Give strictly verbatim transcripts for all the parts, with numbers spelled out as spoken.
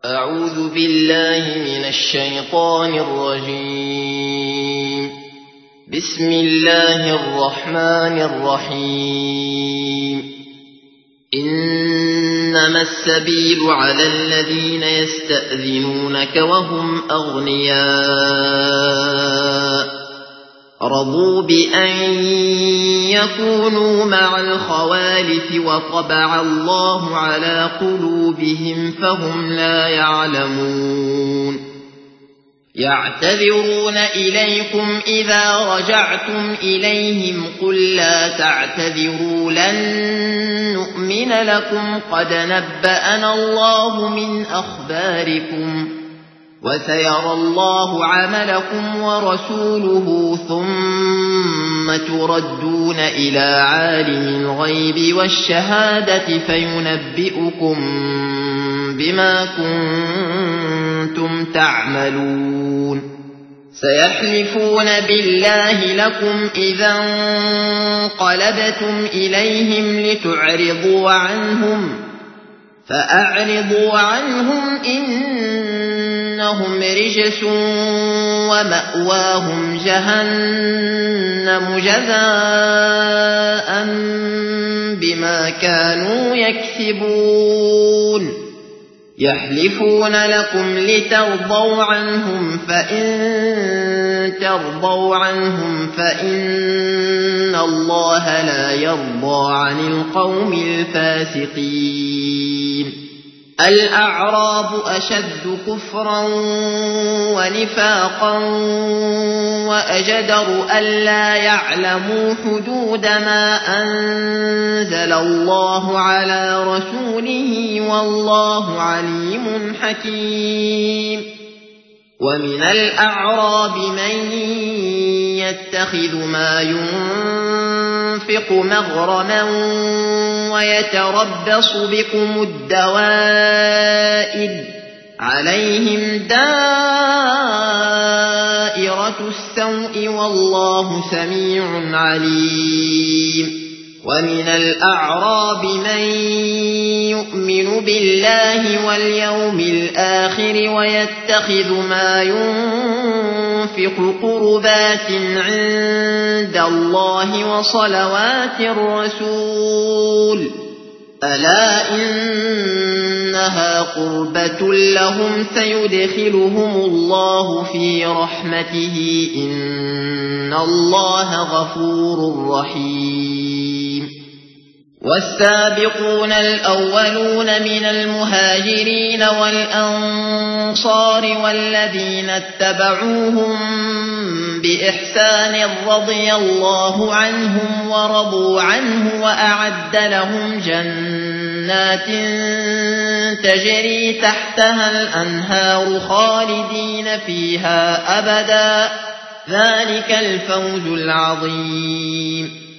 أعوذ بالله من الشيطان الرجيم. بسم الله الرحمن الرحيم. إنما السبيل على الذين يستأذنونك وهم أغنياء رضوا بأن يكونوا مع الخوالف وطبع الله على قلوبهم فهم لا يعلمون. يعتذرون إليكم إذا رجعتم إليهم قل لا تعتذروا لن نؤمن لكم قد نبأنا الله من أخباركم وسيرى الله عملكم ورسوله ثم تردون إلى عالم الغيب والشهادة فينبئكم بما كنتم تعملون. سيحلفون بالله لكم إذا انقلبتم إليهم لتعرضوا عنهم فأعرضوا عنهم إنهم رجس ومأواهم جهنم جزاء بما كانوا يكسبون. يحلفون لكم لترضوا عنهم فإن ترضوا عنهم فإن الله لا يرضى عن القوم الفاسقين. الأعراب أشد كفرا ونفاقا وأجدر ألا يعلموا حدود ما أنزل الله على رسوله والله عليم حكيم. ومن الأعراب من يتخذ ما ينفق مغرما ويتربص بكم الدوائر عليهم دائرة السوء والله سميع عليم. ومن الأعراب من يؤمن بالله واليوم الآخر ويتخذ ما ينفق قربات عند الله وصلوات الرسول ألا إنها قربة لهم سيدخلهم الله في رحمته إن الله غفور رحيم. والسابقون الأولون من المهاجرين والأنصار والذين اتبعوهم بإحسان رضي الله عنهم ورضوا عنه وأعد لهم جنات تجري تحتها الأنهار خالدين فيها أبدا ذلك الفوز العظيم.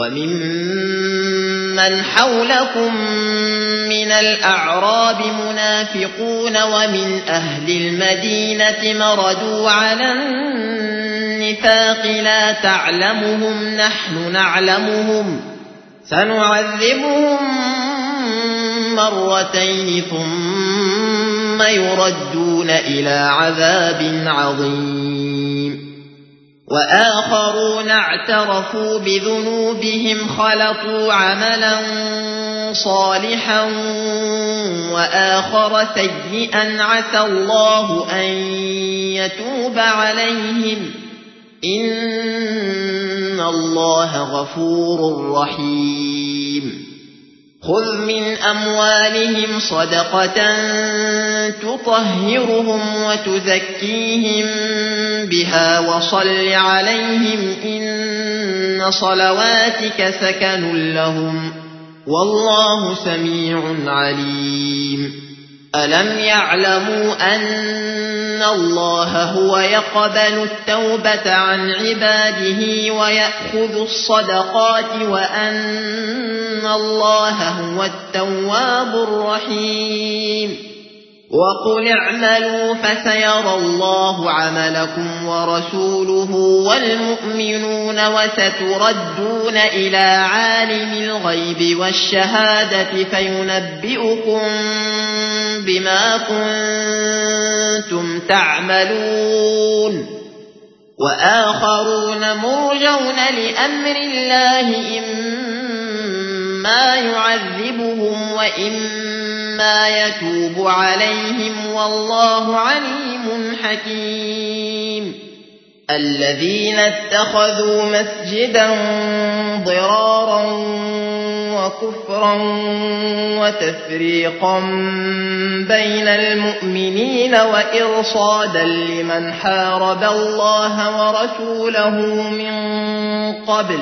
وممن حولكم من الأعراب منافقون ومن أهل المدينة مردوا على النفاق لا تعلمهم نحن نعلمهم سنعذبهم مرتين ثم يردون إلى عذاب عظيم. وآخرون اعترفوا بذنوبهم خلطوا عملا صالحا وآخر سيئا عسى الله أن يتوب عليهم إن الله غفور رحيم. خذ من أموالهم صدقة تطهرهم وتزكيهم بها وصل عليهم إن صلواتك سكن لهم والله سميع عليم. ألم يعلموا أن الله هو يقبل التوبة عن عباده ويأخذ الصدقات وأن الله هو التواب الرحيم. وقل اعملوا فسيرى الله عملكم ورسوله والمؤمنون وستردون إلى عالم الغيب والشهادة فينبئكم بما كنتم تعملون وآخرون مرجون لأمر الله إما يعذبهم وإما يتوب عليهم والله عليم حكيم الذين اتخذوا مسجدا ضرارا وكفرا وتفريقا بين المؤمنين وإرصادا لمن حارب الله ورسوله من قبل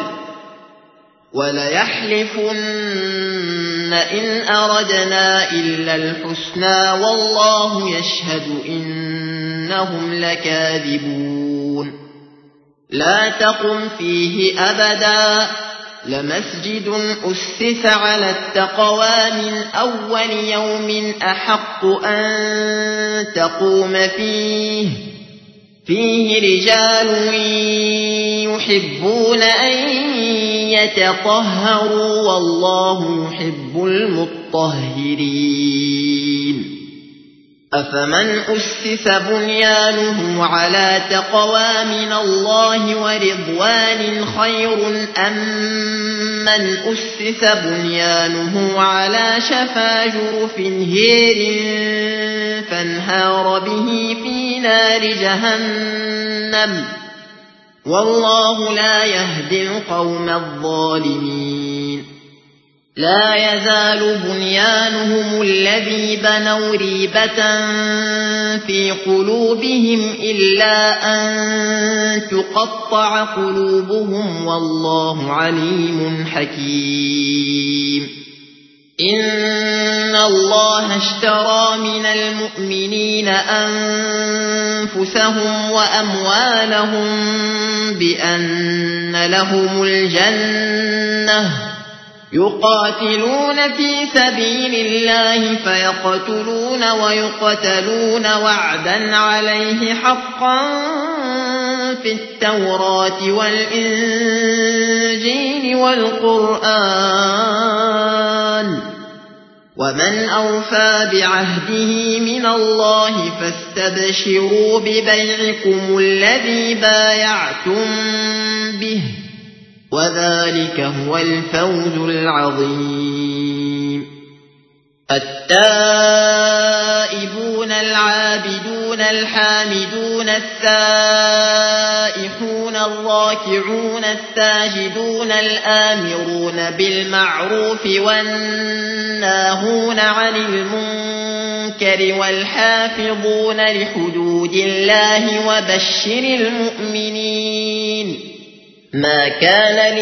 وليحلفن إن أردنا إلا الحسنى والله يشهد إنهم لكاذبون لا تقم فيه أبدا لمسجد أسس على التقوى من أول يوم أحق أن تقوم فيه فيه رجال يحبون أن يتطهروا والله يحب المطهرين أفمن أسس بنيانه على تقوى من الله ورضوان خير أم من أسس بنيانه على شفا جرف هير فانهار به في نار جهنم والله لا يهدي القوم الظالمين لا يزال بنيانهم الذي بنوا ريبة في قلوبهم إلا أن تقطع قلوبهم والله عليم حكيم إن الله اشترى من المؤمنين أنفسهم وأموالهم بأن لهم الجنة يقاتلون في سبيل الله فيقتلون ويقتلون وعدا عليه حقا في التوراة والإنجيل والقرآن ومن أوفى بعهده من الله فاستبشروا ببيعكم الذي بايعتم به وذلك هو الفوز العظيم التائبون العابدون الحامدون السائحون الراكعون الساجدون الآمرون بالمعروف والناهون عن المنكر والحافظون لحدود الله وبشر المؤمنين ما كان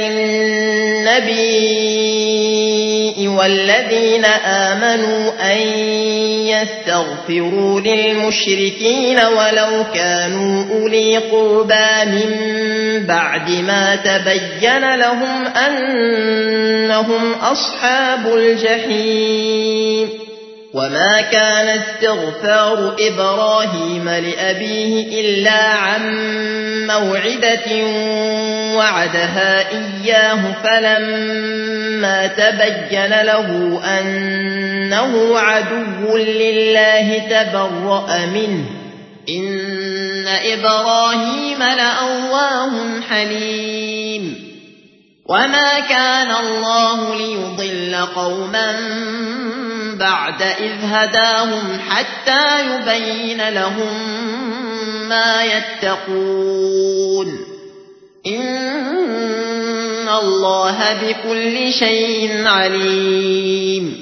للنبي والذين آمنوا أن يستغفروا للمشركين ولو كانوا أولي قربى من بعد ما تبين لهم أنهم أصحاب الجحيم وما كان استغفار إبراهيم لأبيه إلا عن موعدة وعدها إياه فلما تبين له أنه عدو لله تبرأ منه إن إبراهيم لأواه حليم وما كان الله ليضل قوما بعد إذ هداهم حتى يبين لهم ما يتقون إن الله بكل شيء عليم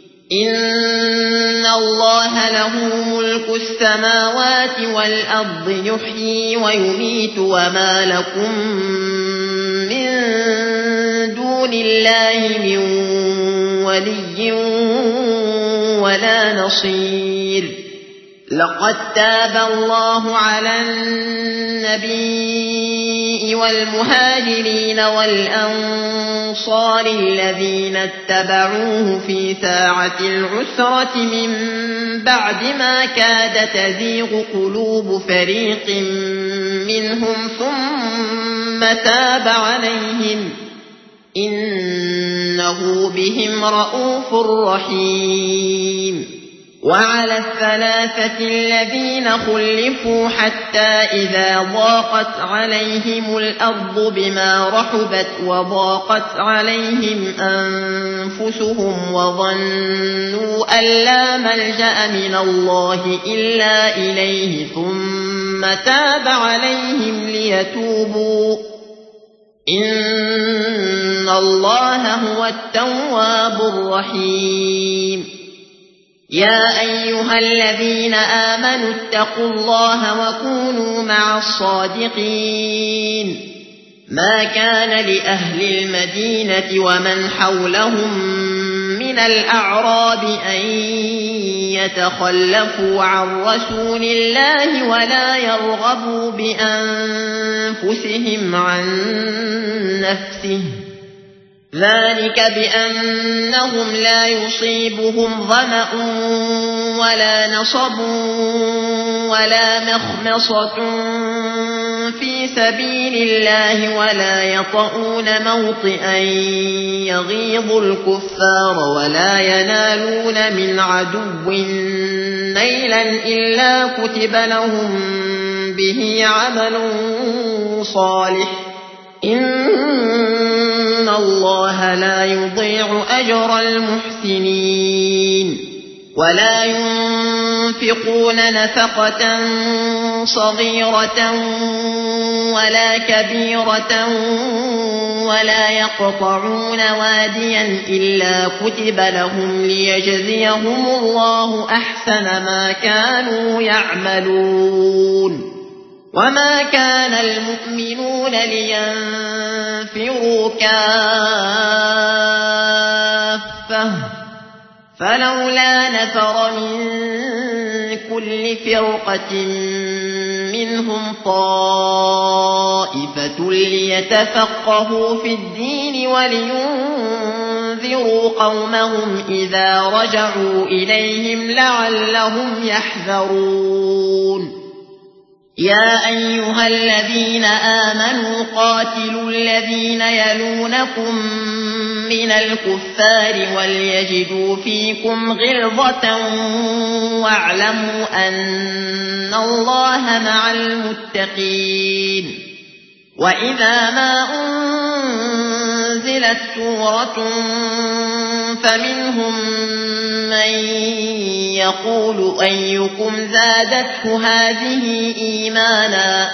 إن الله له ملك السماوات والأرض يحيي ويميت وما لكم من دون الله من ولي ولا نصير لقد تاب الله على النبي والمهاجرين والأنصار الذين اتبعوه في ساعة العسرة من بعد ما كاد تزيغ قلوب فريق منهم ثم تاب عليهم إنه بهم رءوف رحيم. وعلى الثلاثة الذين خلفوا حتى إذا ضاقت عليهم الأرض بما رحبت وضاقت عليهم أنفسهم وظنوا أن لا ملجأ من الله إلا إليه ثم تاب عليهم ليتوبوا إن الله هو التواب الرحيم. يا أيها الذين آمنوا اتقوا الله وكونوا مع الصادقين. ما كان لأهل المدينة ومن حولهم من الأعراب أن يتخلفوا عن رسول الله ولا يرغبوا بأنفسهم عن نفسه، ذلك بأنهم لا يصيبهم ظمأ ولا نصب ولا مخمصة في سبيل الله ولا يطؤون موطئا يغيظ الكفار ولا ينالون من عدو نيلا إلا كتب لهم به عمل صالح إن الله لا يضيع أجر المحسنين. ولا ينفقون نفقة صغيرة ولا كبيرة ولا يقطعون واديا إلا كتب لهم ليجزيهم الله أحسن ما كانوا يعملون. وما كان المؤمنون لينفروا كافة فلولا نفر من كل فرقة منهم طائفة ليتفقهوا في الدين ولينذروا قومهم إذا رجعوا إليهم لعلهم يحذرون. يا أيها الذين آمنوا قاتلوا الذين يلونكم من الكفار وليجدوا فيكم غلظة واعلموا أن الله مع المتقين. وإذا ما أنزلت سورة فمنهم من يقول أيكم زادته هذه إيمانا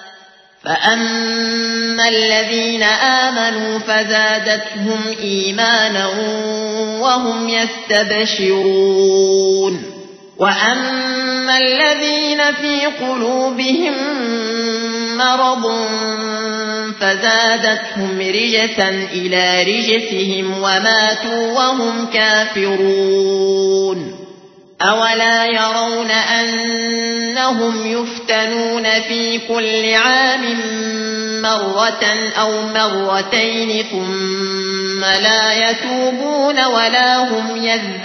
فأما الذين آمنوا فزادتهم إيمانا وهم يستبشرون. وأما الذين في قلوبهم مرض فزادتهم رجسا إلى رجسهم وماتوا وهم كافرون. أولا يرون أنهم يفتنون في كل عام مرة أو مرتين ثم لا يتوبون ولا هم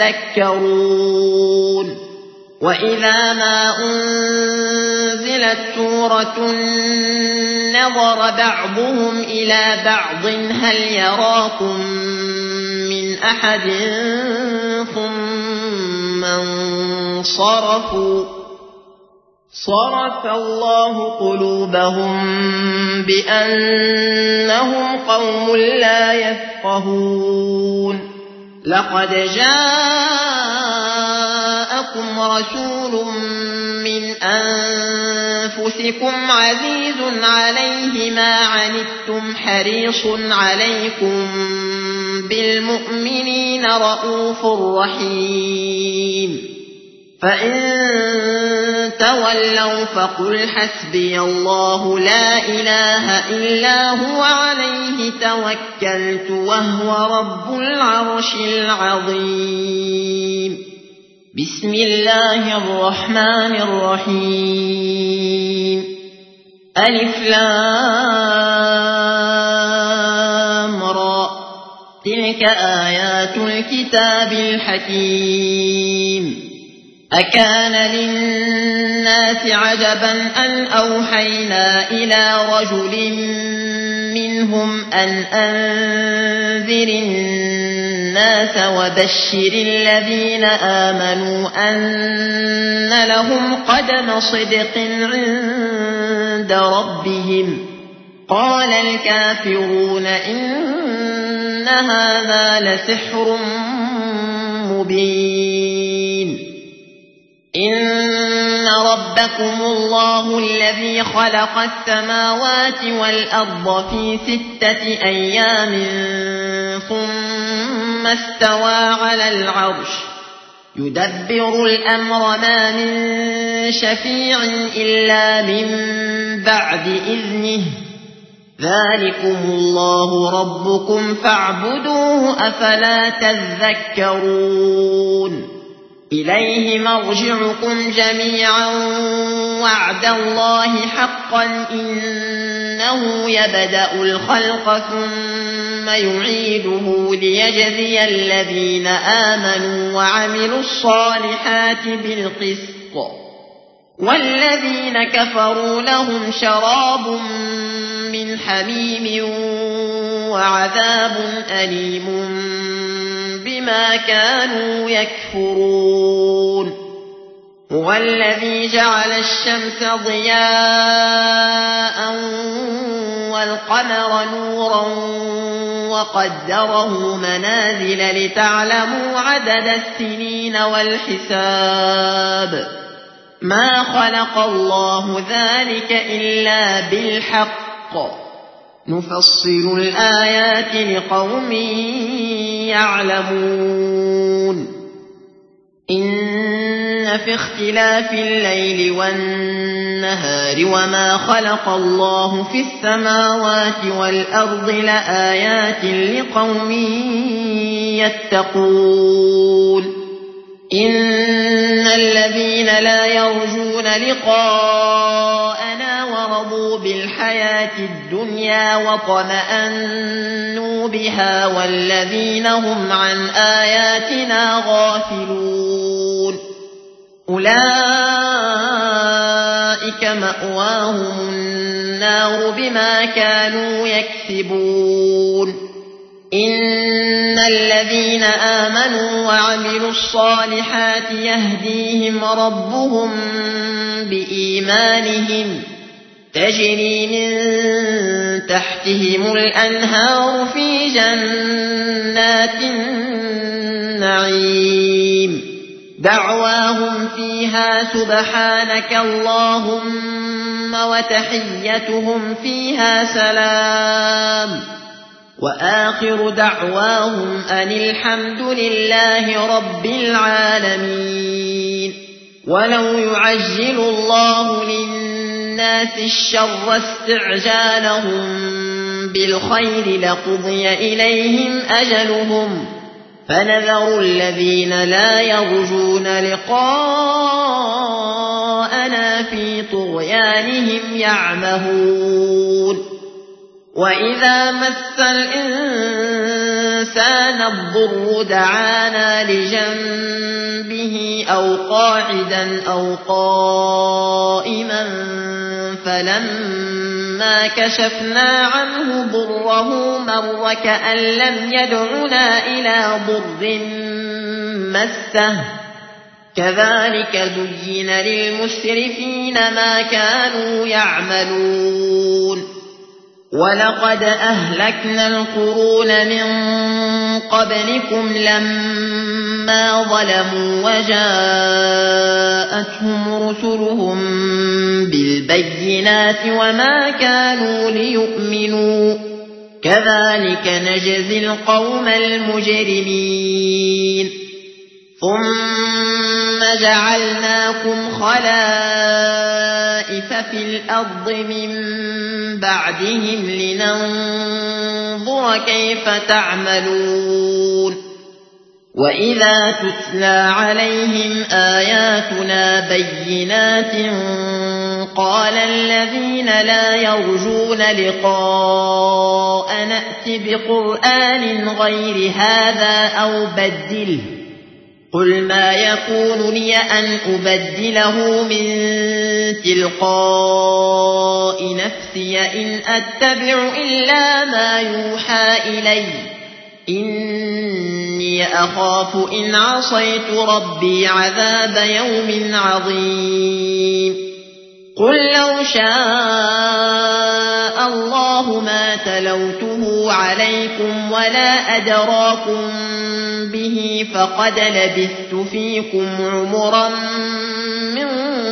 يذكرون. وإذا ما أنزلت سورة نظر بعضهم إلى بعض هل يراكم من أحد ثم انصرفوا صرف الله قلوبهم بأنهم قوم لا يفقهون. لقد جاءكم رسول من أنفسكم عزيز عليه ما عنتم حريص عليكم بالمؤمنين رءوف رحيم. فإن تولوا فقل حسبي الله لا إله إلا هو عليه توكلت وهو رب العرش العظيم. بسم الله الرحمن الرحيم ألف لام را تلك آيات الكتاب الحكيم أكان للناس عجبا أن أوحينا إلى رجل منهم أن أنذر الناس وبشر الذين آمنوا أن لهم قدم صدق عند ربهم قال الكافرون إن هذا لسحر مبين إن ربكم الله الذي خلق السماوات والأرض في ستة أيام ثم استوى على العرش يدبر الأمر ما من شفيع إلا من بعد إذنه ذلكم الله ربكم فاعبدوه أفلا تذكرون إليه مرجعكم جميعا وعد الله حقا إنه يبدأ الخلق ثم يعيده ليجزي الذين آمنوا وعملوا الصالحات بالقسط والذين كفروا لهم شراب من حميم وعذاب أليم بما كانوا يكفرون هو الذي جعل الشمس ضياء والقمر نورا وقدره منازل لتعلموا عدد السنين والحساب ما خلق الله ذلك إلا بالحق نفصل الآيات لقوم يعلمون إن في اختلاف الليل والنهار وما خلق الله في السماوات والأرض لآيات لقوم يتقون إن الذين لا يرجون لقاءنا ورضوا بالحياة الدنيا وطمأنوا بها والذين هم عن آياتنا غافلون أولئك مأواهم النار بما كانوا يكسبون إن الذين آمنوا وعملوا الصالحات يهديهم ربهم بإيمانهم تجري من تحتهم الأنهار في جنات النعيم دعواهم فيها سبحانك اللهم وتحيتهم فيها سلام وآخر دعواهم أن الحمد لله رب العالمين ولو يعجل الله للناس الشر استعجالهم بالخير لقضي إليهم أجلهم فنذر الذين لا يرجون لقاءنا في طغيانهم يعمهون وإذا مس الإنسان الضر دعانا لجنبه أو قاعدا أو قائما فلما كشفنا عنه ضره مر كأن لم يدعنا إلى ضر مسه كذلك زين للمسرفين ما كانوا يعملون ولقد أهلكنا القرون من قبلكم لما ظلموا وجاءتهم رسلهم بالبينات وما كانوا ليؤمنوا كذلك نجزي القوم المجرمين ثم جعلناكم خلائف في الأرض من بعدهم لننظر كيف تعملون وإذا تتلى عليهم آياتنا بينات قال الذين لا يرجون لقاء نأت بقرآن غير هذا أو بدله قل ما يكون لي أن أبدله من تلقاء نفسي إن أتبع إلا ما يوحى إلي إني أخاف إن عصيت ربي عذاب يوم عظيم قل لو شاء الله ما تلوته عليكم ولا أدراكم به فقد لبثت فيكم عمرا من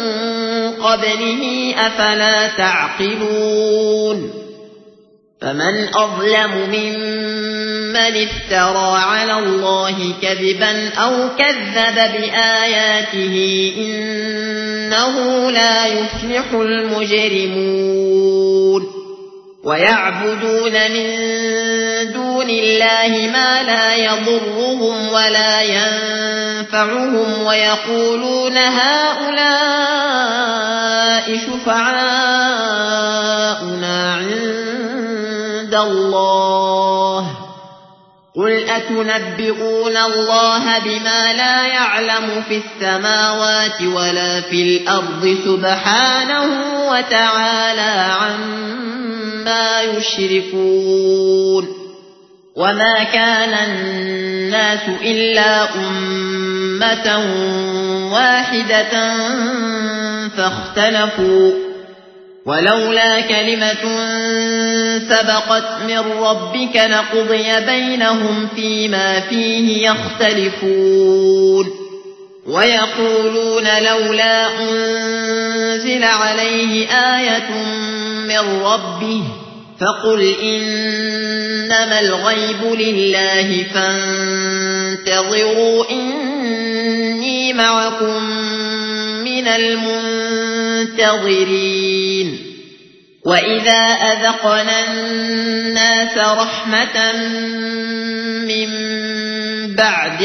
قبله أفلا تعقلون فمن أظلم ممن افترى على الله كذبا أو كذب بآياته إنه لا يفلح المجرمون ويعبدون من دون الله ما لا يضرهم ولا ينفعهم ويقولون هؤلاء شفعاؤنا عند الله قل أتنبئون الله بما لا يعلم في السماوات ولا في الأرض سبحانه وتعالى عما يشركون وما كان الناس إلا أمة واحدة فاختلفوا ولولا كلمة سبقت من ربك لقضي بينهم فيما فيه يختلفون ويقولون لولا أنزل عليه آية من ربه فقل إنما الغيب لله فانتظروا إني معكم من المنتظرين وإذا أذقنا الناس رحمة من بعد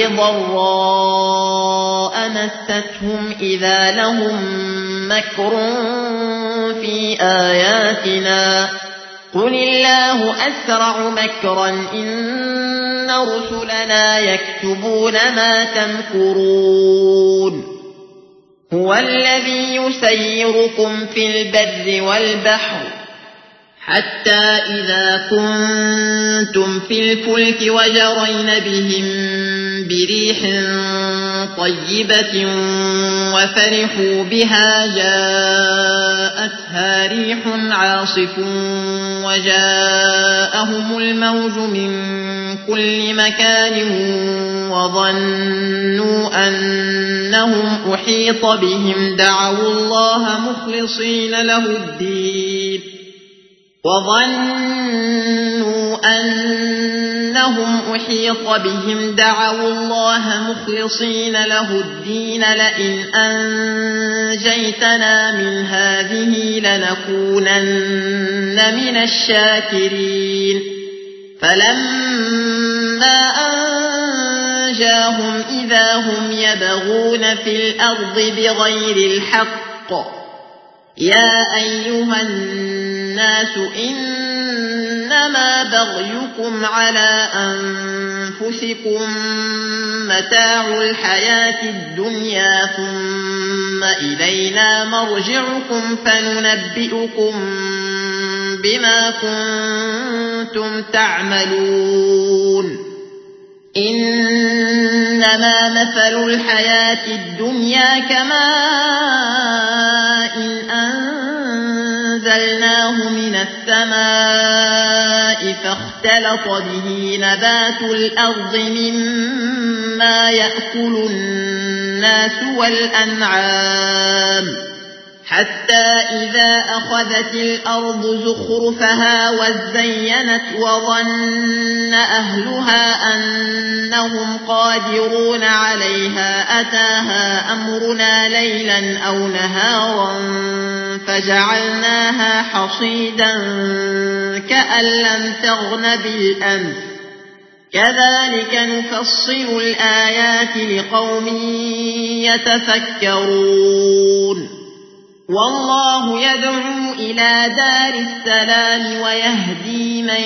ضراء مستهم إذا لهم مكر في آياتنا قل الله أسرع مكرا إن رسلنا يكتبون ما تمكرون هو الذي يسيركم في البر والبحر حتى إذا كنتم في الفلك وجرين بهم بريح طيبة وفرحوا بها جاءتها ريح عاصف وجاءهم الموج من كل مكان وظنوا أنهم أحيط بهم دعوا الله مخلصين له الدين وظنوا أنهم أحيط بهم دعوا الله مخلصين له الدين لئن أنجيتنا من هذه لنكونن من الشاكرين فلما أنجاهم إذا هم يبغون في الأرض بغير الحق يا أيها الناس إنما بغيكم على أنفسكم متاع الحياة الدنيا ثم إلينا مرجعكم فننبئكم بما كنتم تعملون إنما مثل الحياة الدنيا كماء إن أنزلناه من السماء فاختلط به نبات الأرض مما يأكل الناس والأنعام حتى إذا أخذت الأرض زخرفها وزينت وظن أهلها أنهم قادرون عليها أتاها أمرنا ليلا أو نهارا فجعلناها حصيدا كأن لم تغن بالأمس كذلك نفصل الآيات لقوم يتفكرون والله يدعو إلى دار السلام ويهدي من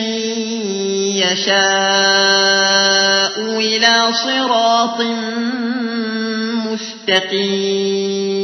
يشاء إلى صراط مستقيم